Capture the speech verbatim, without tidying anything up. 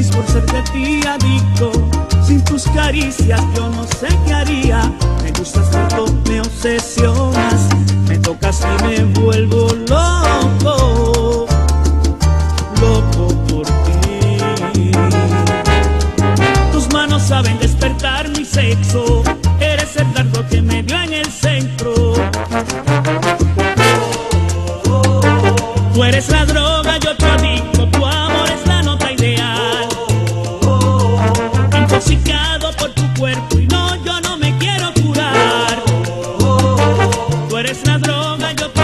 feliz por ser de ti adicto. Sin tus caricias yo no sé qué haría. Me gustas tanto, me obsesionas, me tocas y me vuelvo loco, loco por ti. Tus manos saben despertar mi sexo, eres el dardo que me dio en el centro. Tú eres la droga, yo te adicto, tu amor es la nota ideal. Intoxicado por tu cuerpo y no, yo no me quiero curar. Tú eres la droga, yo te